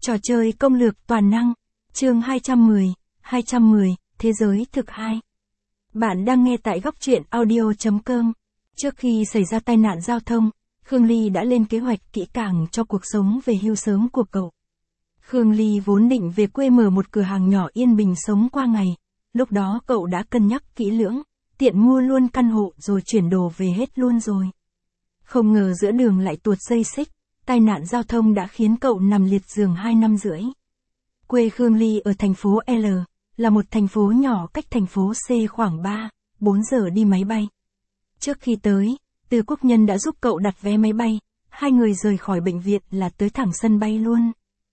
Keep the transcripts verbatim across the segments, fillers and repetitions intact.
Trò chơi công lược toàn năng, chương hai trăm mười, hai trăm mười, Thế giới thực hai. Bạn đang nghe tại góc truyện audio.com. Trước khi xảy ra tai nạn giao thông, Khương Ly đã lên kế hoạch kỹ càng cho cuộc sống về hưu sớm của cậu. Khương Ly vốn định về quê mở một cửa hàng nhỏ yên bình sống qua ngày, lúc đó cậu đã cân nhắc kỹ lưỡng, tiện mua luôn căn hộ rồi chuyển đồ về hết luôn rồi. Không ngờ giữa đường lại tuột dây xích, tai nạn giao thông đã khiến cậu nằm liệt giường hai năm rưỡi. Quê Khương Ly ở thành phố L, là một thành phố nhỏ cách thành phố C khoảng ba, bốn giờ đi máy bay. Trước khi tới, Từ Quốc Nhân đã giúp cậu đặt vé máy bay, hai người rời khỏi bệnh viện là tới thẳng sân bay luôn.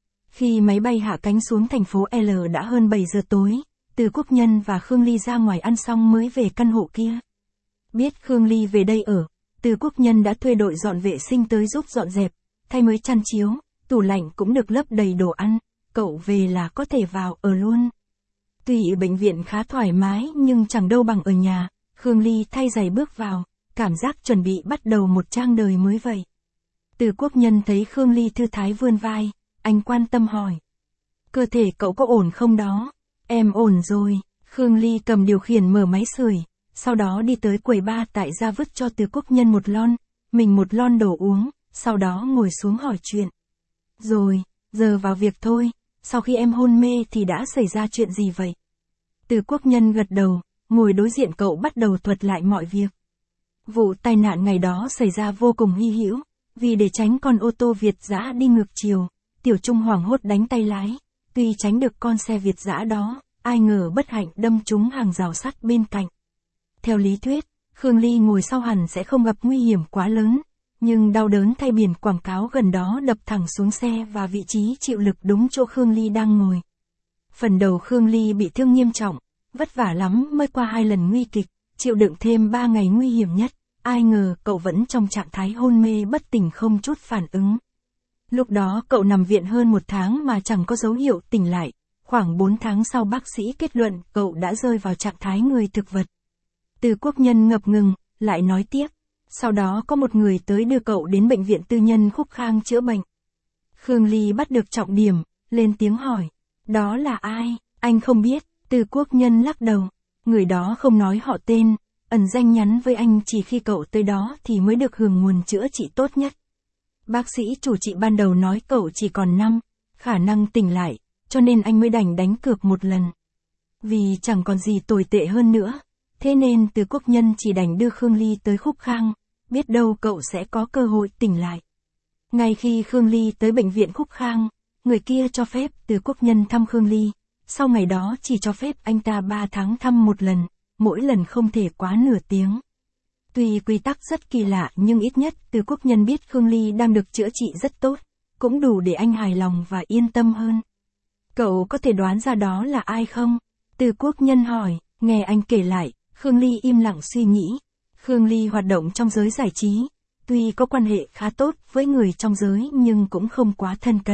Khi máy bay hạ cánh xuống thành phố L đã hơn bảy giờ tối, Từ Quốc Nhân và Khương Ly ra ngoài ăn xong mới về căn hộ kia. Biết Khương Ly về đây ở, Từ Quốc Nhân đã thuê đội dọn vệ sinh tới giúp dọn dẹp, thay mới chăn chiếu, tủ lạnh cũng được lấp đầy đồ ăn, cậu về là có thể vào ở luôn. Tuy ở bệnh viện khá thoải mái nhưng chẳng đâu bằng ở nhà, Khương Ly thay giày bước vào, cảm giác chuẩn bị bắt đầu một trang đời mới vậy. Từ Quốc Nhân thấy Khương Ly thư thái vươn vai, anh quan tâm hỏi. Cơ thể cậu có ổn không đó? Em ổn rồi, Khương Ly cầm điều khiển mở máy sưởi, sau đó đi tới quầy bar tại gia vứt cho Từ Quốc Nhân một lon, mình một lon đồ uống, sau đó ngồi xuống hỏi chuyện. Rồi, giờ vào việc thôi, sau khi em hôn mê thì đã xảy ra chuyện gì vậy? Từ Quốc Nhân gật đầu, ngồi đối diện cậu bắt đầu thuật lại mọi việc. Vụ tai nạn ngày đó xảy ra vô cùng hy hữu, vì để tránh con ô tô Việt dã đi ngược chiều, Tiểu Trung hoảng hốt đánh tay lái, tuy tránh được con xe Việt dã đó, ai ngờ bất hạnh đâm trúng hàng rào sắt bên cạnh. Theo lý thuyết, Khương Ly ngồi sau hẳn sẽ không gặp nguy hiểm quá lớn, nhưng đau đớn thay biển quảng cáo gần đó đập thẳng xuống xe và vị trí chịu lực đúng chỗ Khương Ly đang ngồi. Phần đầu Khương Ly bị thương nghiêm trọng, vất vả lắm mới qua hai lần nguy kịch, chịu đựng thêm ba ngày nguy hiểm nhất, ai ngờ cậu vẫn trong trạng thái hôn mê bất tỉnh không chút phản ứng. Lúc đó cậu nằm viện hơn một tháng mà chẳng có dấu hiệu tỉnh lại, khoảng bốn tháng sau bác sĩ kết luận cậu đã rơi vào trạng thái người thực vật. Từ Quốc Nhân ngập ngừng, lại nói tiếp. Sau đó có một người tới đưa cậu đến bệnh viện tư nhân Khúc Khang chữa bệnh. Khương Ly bắt được trọng điểm, lên tiếng hỏi. Đó là ai? Anh không biết. Từ Quốc Nhân lắc đầu. Người đó không nói họ tên, ẩn danh nhắn với anh chỉ khi cậu tới đó thì mới được hưởng nguồn chữa trị tốt nhất. Bác sĩ chủ trị ban đầu nói cậu chỉ còn năm, khả năng tỉnh lại, cho nên anh mới đành đánh cược một lần. Vì chẳng còn gì tồi tệ hơn nữa, thế nên Từ Quốc Nhân chỉ đành đưa Khương Ly tới Khúc Khang, biết đâu cậu sẽ có cơ hội tỉnh lại. Ngay khi Khương Ly tới bệnh viện Khúc Khang, người kia cho phép Từ Quốc Nhân thăm Khương Ly, sau ngày đó chỉ cho phép anh ta ba tháng thăm một lần, mỗi lần không thể quá nửa tiếng. Tuy quy tắc rất kỳ lạ nhưng ít nhất Từ Quốc Nhân biết Khương Ly đang được chữa trị rất tốt, cũng đủ để anh hài lòng và yên tâm hơn. Cậu có thể đoán ra đó là ai không? Từ Quốc Nhân hỏi, nghe anh kể lại, Khương Ly im lặng suy nghĩ. Khương Ly hoạt động trong giới giải trí, tuy có quan hệ khá tốt với người trong giới nhưng cũng không quá thân cận.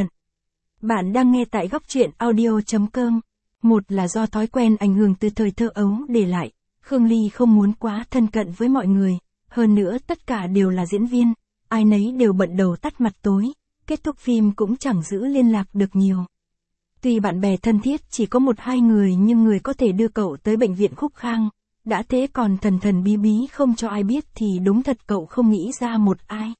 Bạn đang nghe tại góc truyện audio.com. Một là do thói quen ảnh hưởng từ thời thơ ấu để lại, Khương Ly không muốn quá thân cận với mọi người, hơn nữa tất cả đều là diễn viên, ai nấy đều bận đầu tắt mặt tối, kết thúc phim cũng chẳng giữ liên lạc được nhiều. Tuy bạn bè thân thiết chỉ có một hai người nhưng người có thể đưa cậu tới bệnh viện Khúc Khang, đã thế còn thần thần bí bí không cho ai biết thì đúng thật cậu không nghĩ ra một ai.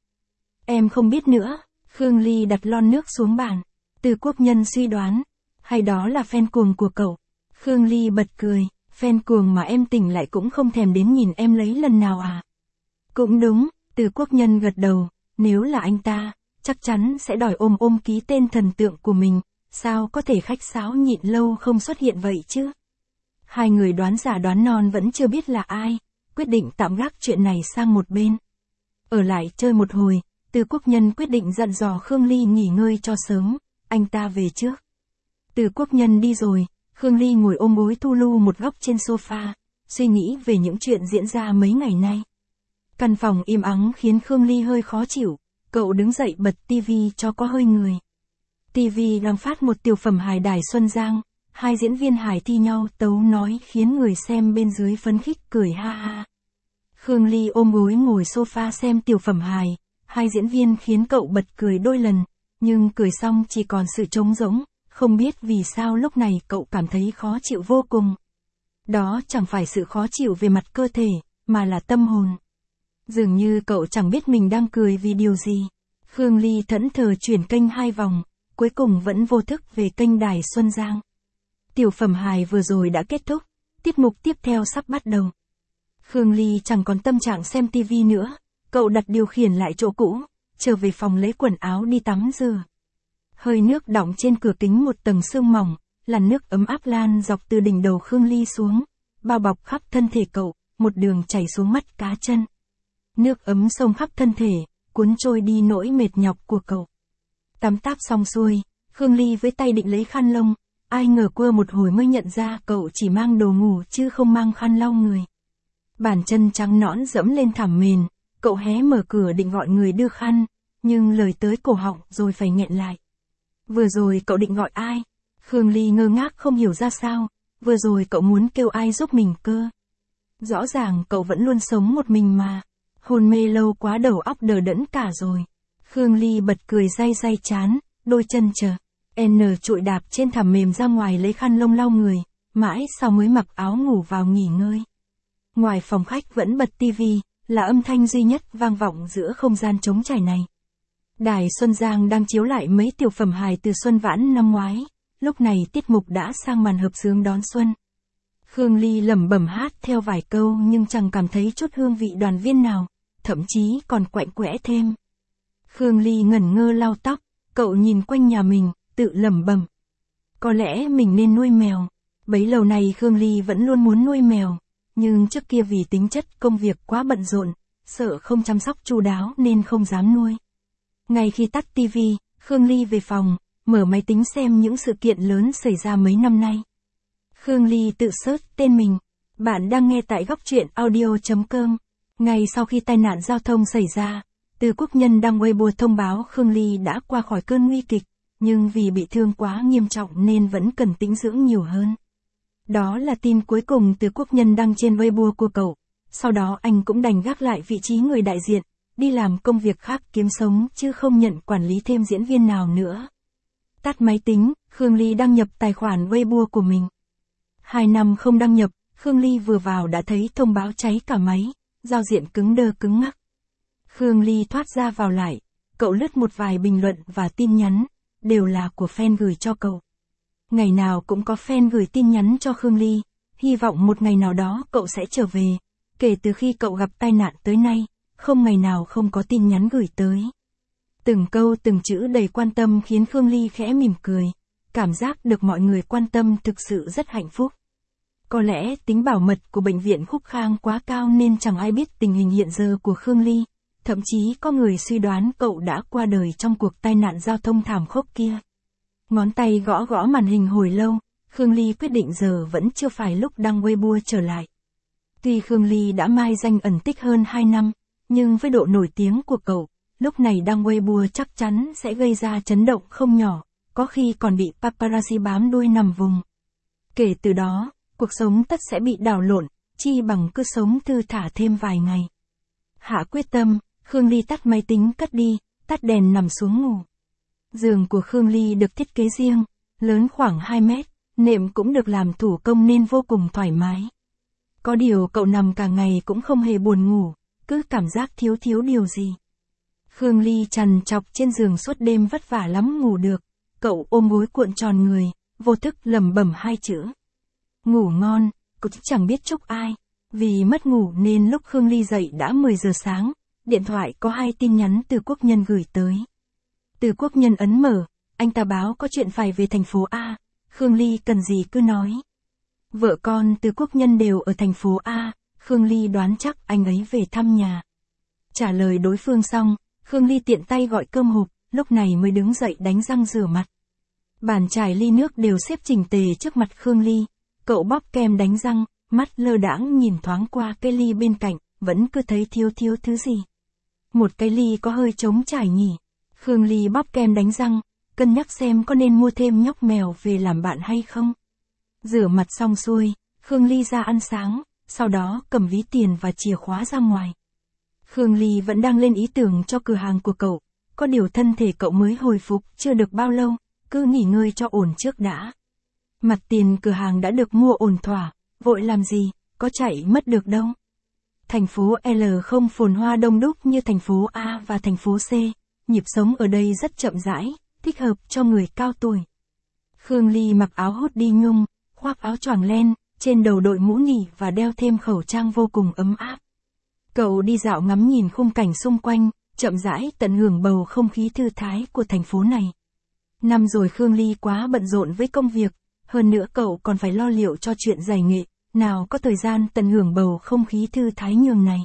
Em không biết nữa, Khương Ly đặt lon nước xuống bàn. Từ Quốc Nhân suy đoán, hay đó là fan cuồng của cậu. Khương Ly bật cười, fan cuồng mà em tỉnh lại cũng không thèm đến nhìn em lấy lần nào à? Cũng đúng, Từ Quốc Nhân gật đầu, nếu là anh ta, chắc chắn sẽ đòi ôm ôm ký tên thần tượng của mình, sao có thể khách sáo nhịn lâu không xuất hiện vậy chứ? Hai người đoán giả đoán non vẫn chưa biết là ai, quyết định tạm gác chuyện này sang một bên. Ở lại chơi một hồi, Từ Quốc Nhân quyết định dặn dò Khương Ly nghỉ ngơi cho sớm, anh ta về trước. Từ Quốc Nhân đi rồi, Khương Ly ngồi ôm gối thu lu một góc trên sofa, suy nghĩ về những chuyện diễn ra mấy ngày nay. Căn phòng im ắng khiến Khương Ly hơi khó chịu, cậu đứng dậy bật tivi cho có hơi người. Tivi đang phát một tiểu phẩm hài Đài Xuân Giang. Hai diễn viên hài thi nhau tấu nói khiến người xem bên dưới phấn khích cười ha ha. Khương Ly ôm gối ngồi sofa xem tiểu phẩm hài, hai diễn viên khiến cậu bật cười đôi lần, nhưng cười xong chỉ còn sự trống rỗng, không biết vì sao lúc này cậu cảm thấy khó chịu vô cùng. Đó chẳng phải sự khó chịu về mặt cơ thể, mà là tâm hồn. Dường như cậu chẳng biết mình đang cười vì điều gì. Khương Ly thẫn thờ chuyển kênh hai vòng, cuối cùng vẫn vô thức về kênh Đài Xuân Giang. Tiểu phẩm hài vừa rồi đã kết thúc, tiết mục tiếp theo sắp bắt đầu. Khương Ly chẳng còn tâm trạng xem tivi nữa, cậu đặt điều khiển lại chỗ cũ, trở về phòng lấy quần áo đi tắm rửa. Hơi nước đọng trên cửa kính một tầng sương mỏng, làn nước ấm áp lan dọc từ đỉnh đầu Khương Ly xuống, bao bọc khắp thân thể cậu, một đường chảy xuống mắt cá chân. Nước ấm xông khắp thân thể, cuốn trôi đi nỗi mệt nhọc của cậu. Tắm táp xong xuôi, Khương Ly với tay định lấy khăn lông, ai ngờ quơ một hồi mới nhận ra cậu chỉ mang đồ ngủ chứ không mang khăn lau người. Bàn chân trắng nõn dẫm lên thảm mền, cậu hé mở cửa định gọi người đưa khăn, nhưng lời tới cổ họng rồi phải nghẹn lại. Vừa rồi cậu định gọi ai? Khương Ly ngơ ngác không hiểu ra sao, vừa rồi cậu muốn kêu ai giúp mình cơ? Rõ ràng cậu vẫn luôn sống một mình mà. Hôn mê lâu quá đầu óc đờ đẫn cả rồi. Khương Ly bật cười day day chán, đôi chân chờ. N trụi đạp trên thảm mềm ra ngoài lấy khăn lông lau người, mãi sau mới mặc áo ngủ vào nghỉ ngơi. Ngoài phòng khách vẫn bật tivi, là âm thanh duy nhất vang vọng giữa không gian trống trải này. Đài Xuân Giang đang chiếu lại mấy tiểu phẩm hài từ Xuân Vãn năm ngoái, lúc này tiết mục đã sang màn hợp xướng đón xuân. Khương Ly lẩm bẩm hát theo vài câu nhưng chẳng cảm thấy chút hương vị đoàn viên nào, thậm chí còn quạnh quẽ thêm. Khương Ly ngẩn ngơ lau tóc, cậu nhìn quanh nhà mình, tự lẩm bẩm. Có lẽ mình nên nuôi mèo. Bấy lâu nay Khương Ly vẫn luôn muốn nuôi mèo, nhưng trước kia vì tính chất công việc quá bận rộn, sợ không chăm sóc chu đáo nên không dám nuôi. Ngay khi tắt tivi, Khương Ly về phòng, mở máy tính xem những sự kiện lớn xảy ra mấy năm nay. Khương Ly tự search tên mình. Bạn đang nghe tại góc truyện audio chấm com. Ngay sau khi tai nạn giao thông xảy ra, Từ Quốc Nhân đăng Weibo thông báo Khương Ly đã qua khỏi cơn nguy kịch, nhưng vì bị thương quá nghiêm trọng nên vẫn cần tĩnh dưỡng nhiều hơn. Đó là tin cuối cùng Từ Quốc Nhân đăng trên Weibo của cậu. Sau đó anh cũng đành gác lại vị trí người đại diện, đi làm công việc khác kiếm sống chứ không nhận quản lý thêm diễn viên nào nữa. Tắt máy tính, Khương Ly đăng nhập tài khoản Weibo của mình. Hai năm không đăng nhập, Khương Ly vừa vào đã thấy thông báo cháy cả máy, giao diện cứng đơ cứng ngắc. Khương Ly thoát ra vào lại, cậu lướt một vài bình luận và tin nhắn, đều là của fan gửi cho cậu. Ngày nào cũng có fan gửi tin nhắn cho Khương Ly, hy vọng một ngày nào đó cậu sẽ trở về. Kể từ khi cậu gặp tai nạn tới nay, không ngày nào không có tin nhắn gửi tới. Từng câu từng chữ đầy quan tâm khiến Khương Ly khẽ mỉm cười, cảm giác được mọi người quan tâm thực sự rất hạnh phúc. Có lẽ tính bảo mật của bệnh viện Khúc Khang quá cao nên chẳng ai biết tình hình hiện giờ của Khương Ly, thậm chí có người suy đoán cậu đã qua đời trong cuộc tai nạn giao thông thảm khốc kia. Ngón tay gõ gõ màn hình hồi lâu, Khương Ly quyết định giờ vẫn chưa phải lúc đăng Weibo trở lại. Tuy Khương Ly đã mai danh ẩn tích hơn hai năm, nhưng với độ nổi tiếng của cậu, lúc này đăng Weibo chắc chắn sẽ gây ra chấn động không nhỏ, có khi còn bị paparazzi bám đuôi nằm vùng. Kể từ đó, cuộc sống tất sẽ bị đảo lộn, chi bằng cứ sống thư thả thêm vài ngày. Hạ quyết tâm, Khương Ly tắt máy tính cất đi, tắt đèn nằm xuống ngủ. Giường của Khương Ly được thiết kế riêng, lớn khoảng hai mét, nệm cũng được làm thủ công nên vô cùng thoải mái. Có điều cậu nằm cả ngày cũng không hề buồn ngủ, cứ cảm giác thiếu thiếu điều gì. Khương Ly trằn trọc trên giường suốt đêm vất vả lắm ngủ được, cậu ôm gối cuộn tròn người, vô thức lẩm bẩm hai chữ. Ngủ ngon, cậu chẳng biết chúc ai. Vì mất ngủ nên lúc Khương Ly dậy đã mười giờ sáng, điện thoại có hai tin nhắn Từ Quốc Nhân gửi tới. Từ Quốc Nhân ấn mở, anh ta báo có chuyện phải về thành phố A, Khương Ly cần gì cứ nói. Vợ con Từ Quốc Nhân đều ở thành phố A, Khương Ly đoán chắc anh ấy về thăm nhà. Trả lời đối phương xong, Khương Ly tiện tay gọi cơm hộp, lúc này mới đứng dậy đánh răng rửa mặt. Bàn chải ly nước đều xếp chỉnh tề trước mặt Khương Ly, cậu bóp kem đánh răng, mắt lơ đãng nhìn thoáng qua cái ly bên cạnh, vẫn cứ thấy thiếu thiếu thứ gì. Một cái ly có hơi trống trải nhỉ. Khương Ly bóp kem đánh răng, cân nhắc xem có nên mua thêm nhóc mèo về làm bạn hay không. Rửa mặt xong xuôi, Khương Ly ra ăn sáng, sau đó cầm ví tiền và chìa khóa ra ngoài. Khương Ly vẫn đang lên ý tưởng cho cửa hàng của cậu, có điều thân thể cậu mới hồi phục chưa được bao lâu, cứ nghỉ ngơi cho ổn trước đã. Mặt tiền cửa hàng đã được mua ổn thỏa, vội làm gì, có chạy mất được đâu. Thành phố L không phồn hoa đông đúc như thành phố A và thành phố C, nhịp sống ở đây rất chậm rãi, thích hợp cho người cao tuổi. Khương Ly mặc áo hoodie nhung, khoác áo choàng len, trên đầu đội mũ nỉ và đeo thêm khẩu trang vô cùng ấm áp. Cậu đi dạo ngắm nhìn khung cảnh xung quanh, chậm rãi tận hưởng bầu không khí thư thái của thành phố này. Năm rồi Khương Ly quá bận rộn với công việc, hơn nữa cậu còn phải lo liệu cho chuyện giải nghệ, nào có thời gian tận hưởng bầu không khí thư thái nhường này.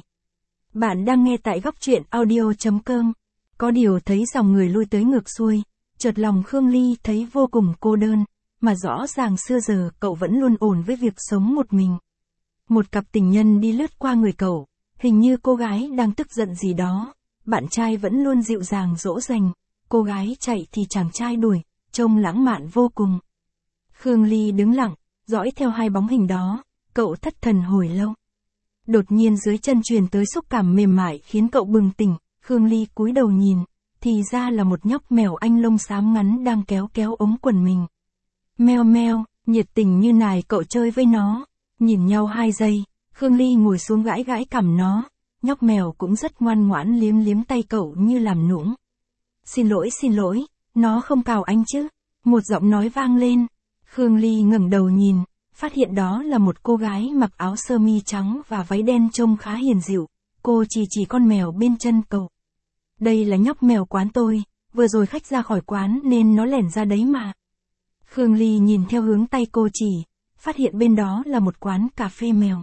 Bạn đang nghe tại góc truyện audio.com. Có điều thấy dòng người lui tới ngược xuôi, chợt lòng Khương Ly thấy vô cùng cô đơn, mà rõ ràng xưa giờ cậu vẫn luôn ổn với việc sống một mình. Một cặp tình nhân đi lướt qua người cậu, hình như cô gái đang tức giận gì đó, bạn trai vẫn luôn dịu dàng dỗ dành, cô gái chạy thì chàng trai đuổi, trông lãng mạn vô cùng. Khương Ly đứng lặng, dõi theo hai bóng hình đó, cậu thất thần hồi lâu. Đột nhiên dưới chân truyền tới xúc cảm mềm mại khiến cậu bừng tỉnh, Khương Ly cúi đầu nhìn, thì ra là một nhóc mèo Anh lông xám ngắn đang kéo kéo ống quần mình. Meo meo, nhiệt tình như này cậu chơi với nó, nhìn nhau hai giây, Khương Ly ngồi xuống gãi gãi cằm nó, nhóc mèo cũng rất ngoan ngoãn liếm liếm tay cậu như làm nũng. Xin lỗi xin lỗi, nó không cào anh chứ, một giọng nói vang lên. Khương Ly ngẩng đầu nhìn, phát hiện đó là một cô gái mặc áo sơ mi trắng và váy đen trông khá hiền dịu, cô chỉ chỉ con mèo bên chân cậu. Đây là nhóc mèo quán tôi, vừa rồi khách ra khỏi quán nên nó lẻn ra đấy mà. Khương Ly nhìn theo hướng tay cô chỉ, phát hiện bên đó là một quán cà phê mèo.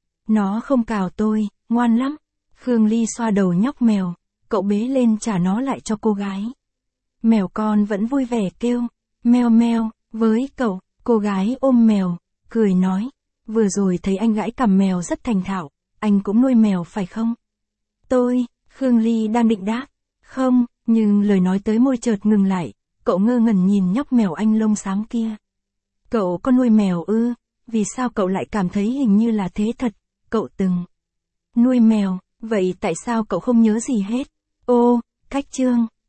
Nó không cào tôi, ngoan lắm. Khương Ly xoa đầu nhóc mèo, cậu bế lên trả nó lại cho cô gái. Mèo con vẫn vui vẻ kêu, meo meo, với cậu, cô gái ôm mèo, cười nói, vừa rồi thấy anh gãi cằm mèo rất thành thạo, anh cũng nuôi mèo phải không? Tôi, Khương Ly đang định đáp, không, nhưng lời nói tới môi chợt ngừng lại, cậu ngơ ngẩn nhìn nhóc mèo Anh lông xám kia. Cậu có nuôi mèo ư? Vì sao cậu lại cảm thấy hình như là thế thật? Cậu từng nuôi mèo, vậy tại sao cậu không nhớ gì hết? Ô, cách chương.